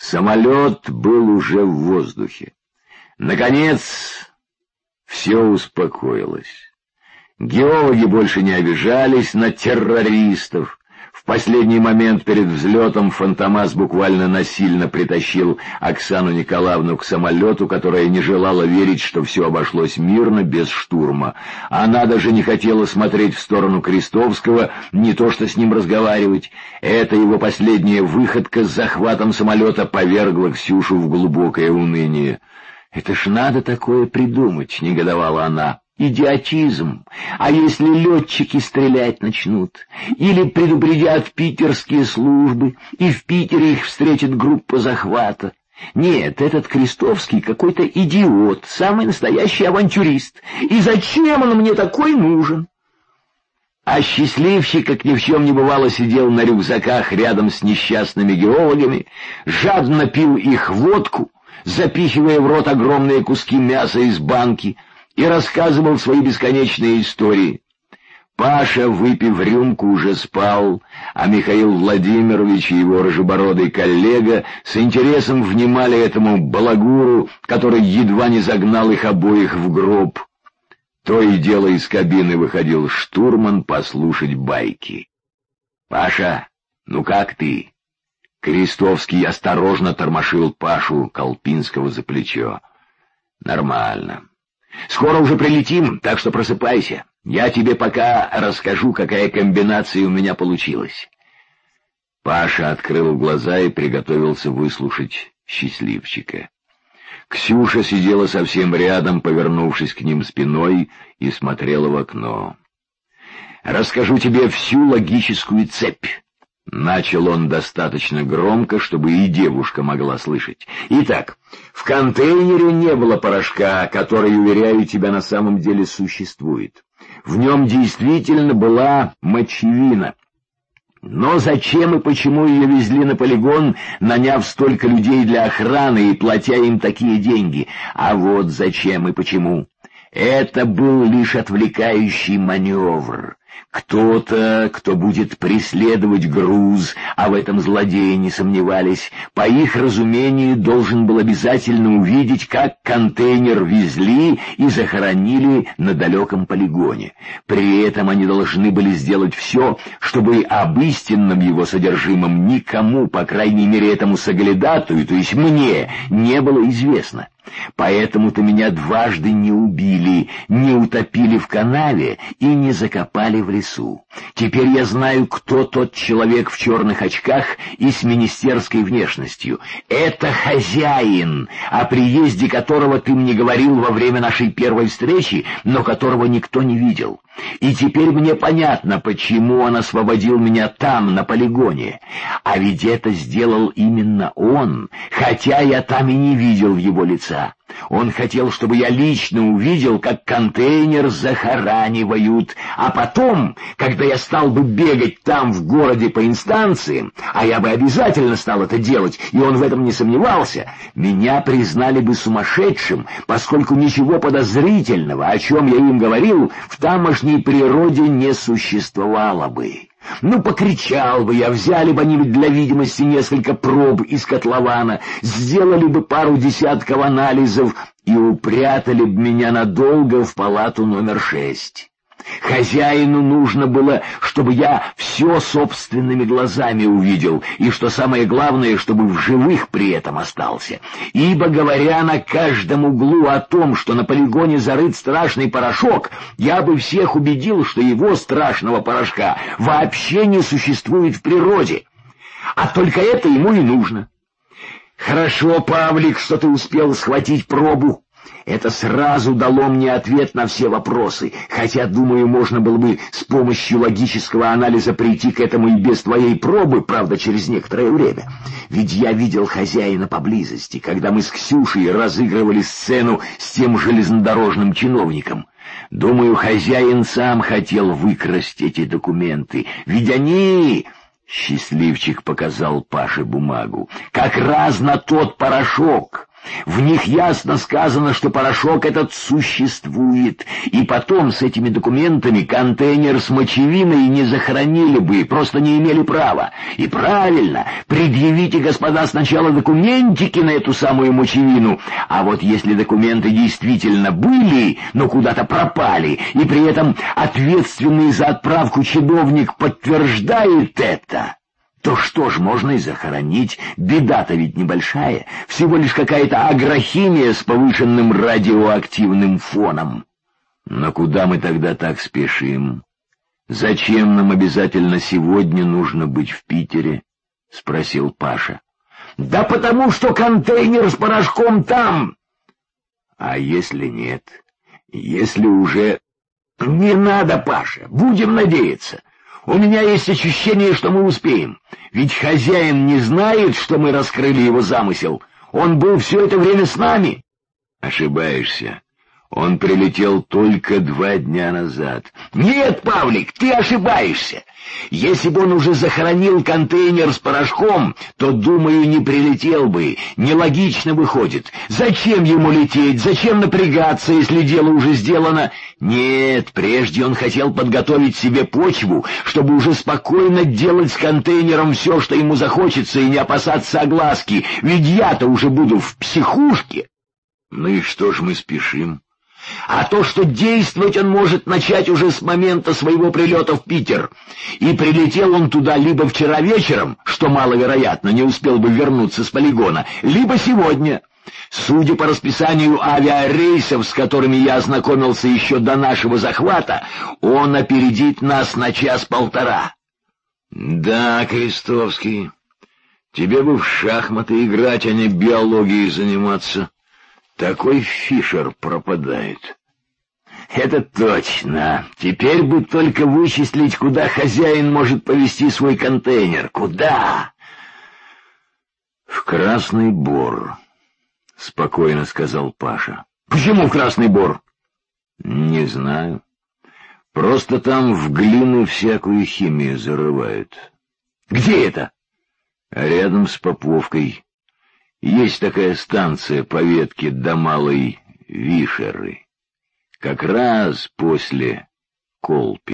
Самолет был уже в воздухе. Наконец, все успокоилось. Геологи больше не обижались на террористов. В последний момент перед взлетом Фантомас буквально насильно притащил Оксану Николаевну к самолету, которая не желала верить, что все обошлось мирно, без штурма. Она даже не хотела смотреть в сторону Крестовского, не то что с ним разговаривать. Эта его последняя выходка с захватом самолета повергла Ксюшу в глубокое уныние. «Это ж надо такое придумать», — негодовала она. «Идиотизм! А если летчики стрелять начнут? Или предупредят питерские службы, и в Питере их встретит группа захвата? Нет, этот Крестовский какой-то идиот, самый настоящий авантюрист. И зачем он мне такой нужен?» А счастливчик, как ни в чем не бывало, сидел на рюкзаках рядом с несчастными геологами, жадно пил их водку, запихивая в рот огромные куски мяса из банки, и рассказывал свои бесконечные истории. Паша, выпив рюмку, уже спал, а Михаил Владимирович и его рыжебородый коллега с интересом внимали этому балагуру, который едва не загнал их обоих в гроб. То и дело из кабины выходил штурман послушать байки. «Паша, ну как ты?» Крестовский осторожно тормошил Пашу Колпинского за плечо. «Нормально. Скоро уже прилетим, так что просыпайся. Я тебе пока расскажу, какая комбинация у меня получилась». Паша открыл глаза и приготовился выслушать счастливчика. Ксюша сидела совсем рядом, повернувшись к ним спиной, и смотрела в окно. «Расскажу тебе всю логическую цепь». Начал он достаточно громко, чтобы и девушка могла слышать. «Итак, в контейнере не было порошка, который, уверяю тебя, на самом деле существует. В нем действительно была мочевина. Но зачем и почему ее везли на полигон, наняв столько людей для охраны и платя им такие деньги? А вот зачем и почему. Это был лишь отвлекающий маневр. Кто-то, кто будет преследовать груз, а в этом злодеи не сомневались, по их разумению должен был обязательно увидеть, как контейнер везли и захоронили на далеком полигоне. При этом они должны были сделать все, чтобы об истинном его содержимом никому, по крайней мере этому соглядатую, то есть мне, не было известно. Поэтому-то меня дважды не убили, не утопили в канаве и не закопали в лесу. Теперь я знаю, кто тот человек в черных очках и с министерской внешностью. Это хозяин, о приезде которого ты мне говорил во время нашей первой встречи, но которого никто не видел. И теперь мне понятно, почему он освободил меня там, на полигоне. А ведь это сделал именно он, хотя я там и не видел его лица. Он хотел, чтобы я лично увидел, как контейнер захоранивают, а потом, когда я стал бы бегать там в городе по инстанциям, а я бы обязательно стал это делать, и он в этом не сомневался, меня признали бы сумасшедшим, поскольку ничего подозрительного, о чем я им говорил, в тамошней природе не существовало бы. Ну, покричал бы я, взяли бы они для видимости несколько проб из котлована, сделали бы пару десятков анализов и упрятали бы меня надолго в палату номер 6. Хозяину нужно было, чтобы я все собственными глазами увидел, и, что самое главное, чтобы в живых при этом остался. Ибо, говоря на каждом углу о том, что на полигоне зарыт страшный порошок, я бы всех убедил, что его страшного порошка вообще не существует в природе. А только это ему и нужно. Хорошо, Павлик, что ты успел схватить пробу. Это сразу дало мне ответ на все вопросы, хотя, думаю, можно было бы с помощью логического анализа прийти к этому и без твоей пробы, правда, через некоторое время. Ведь я видел хозяина поблизости, когда мы с Ксюшей разыгрывали сцену с тем железнодорожным чиновником. Думаю, хозяин сам хотел выкрасть эти документы, ведь они... Счастливчик показал Паше бумагу. Как раз на тот порошок. В них ясно сказано, что порошок этот существует. И потом с этими документами контейнер с мочевиной не захоронили бы, просто не имели права. И правильно, предъявите, господа, сначала документики на эту самую мочевину. А вот если документы действительно были, но куда-то пропали, и при этом ответственный за отправку чиновник подтверждает это, то что ж, можно и захоронить. Беда-то ведь небольшая, всего лишь какая-то агрохимия с повышенным радиоактивным фоном. Но куда мы тогда так спешим? Зачем нам обязательно сегодня нужно быть в Питере? — спросил Паша. — Да потому что контейнер с порошком там. — А если нет? Если уже... — Не надо, Паша, будем надеяться. У меня есть ощущение, что мы успеем. Ведь хозяин не знает, что мы раскрыли его замысел. Он был все это время с нами. Ошибаешься. Он прилетел только 2 дня назад. Нет, Павлик, ты ошибаешься. Если бы он уже захоронил контейнер с порошком, то, думаю, не прилетел бы. Нелогично выходит. Зачем ему лететь? Зачем напрягаться, если дело уже сделано? Нет, прежде он хотел подготовить себе почву, чтобы уже спокойно делать с контейнером все, что ему захочется, и не опасаться огласки. Ведь я-то уже буду в психушке. Ну и что ж мы спешим? А то, что действовать он может начать уже с момента своего прилета в Питер. И прилетел он туда либо вчера вечером, что маловероятно, не успел бы вернуться с полигона, либо сегодня. Судя по расписанию авиарейсов, с которыми я ознакомился еще до нашего захвата, он опередит нас на 1-1.5. Да, Крестовский, тебе бы в шахматы играть, а не биологией заниматься. Такой Фишер пропадает. Это точно. Теперь бы только вычислить, куда хозяин может повезти свой контейнер. Куда? В Красный Бор, спокойно сказал Паша. Почему в Красный Бор? Не знаю. Просто там в глину всякую химию зарывают. Где это? Рядом с Поповкой. Есть такая станция по ветке до Малой Вишеры, как раз после Колпи.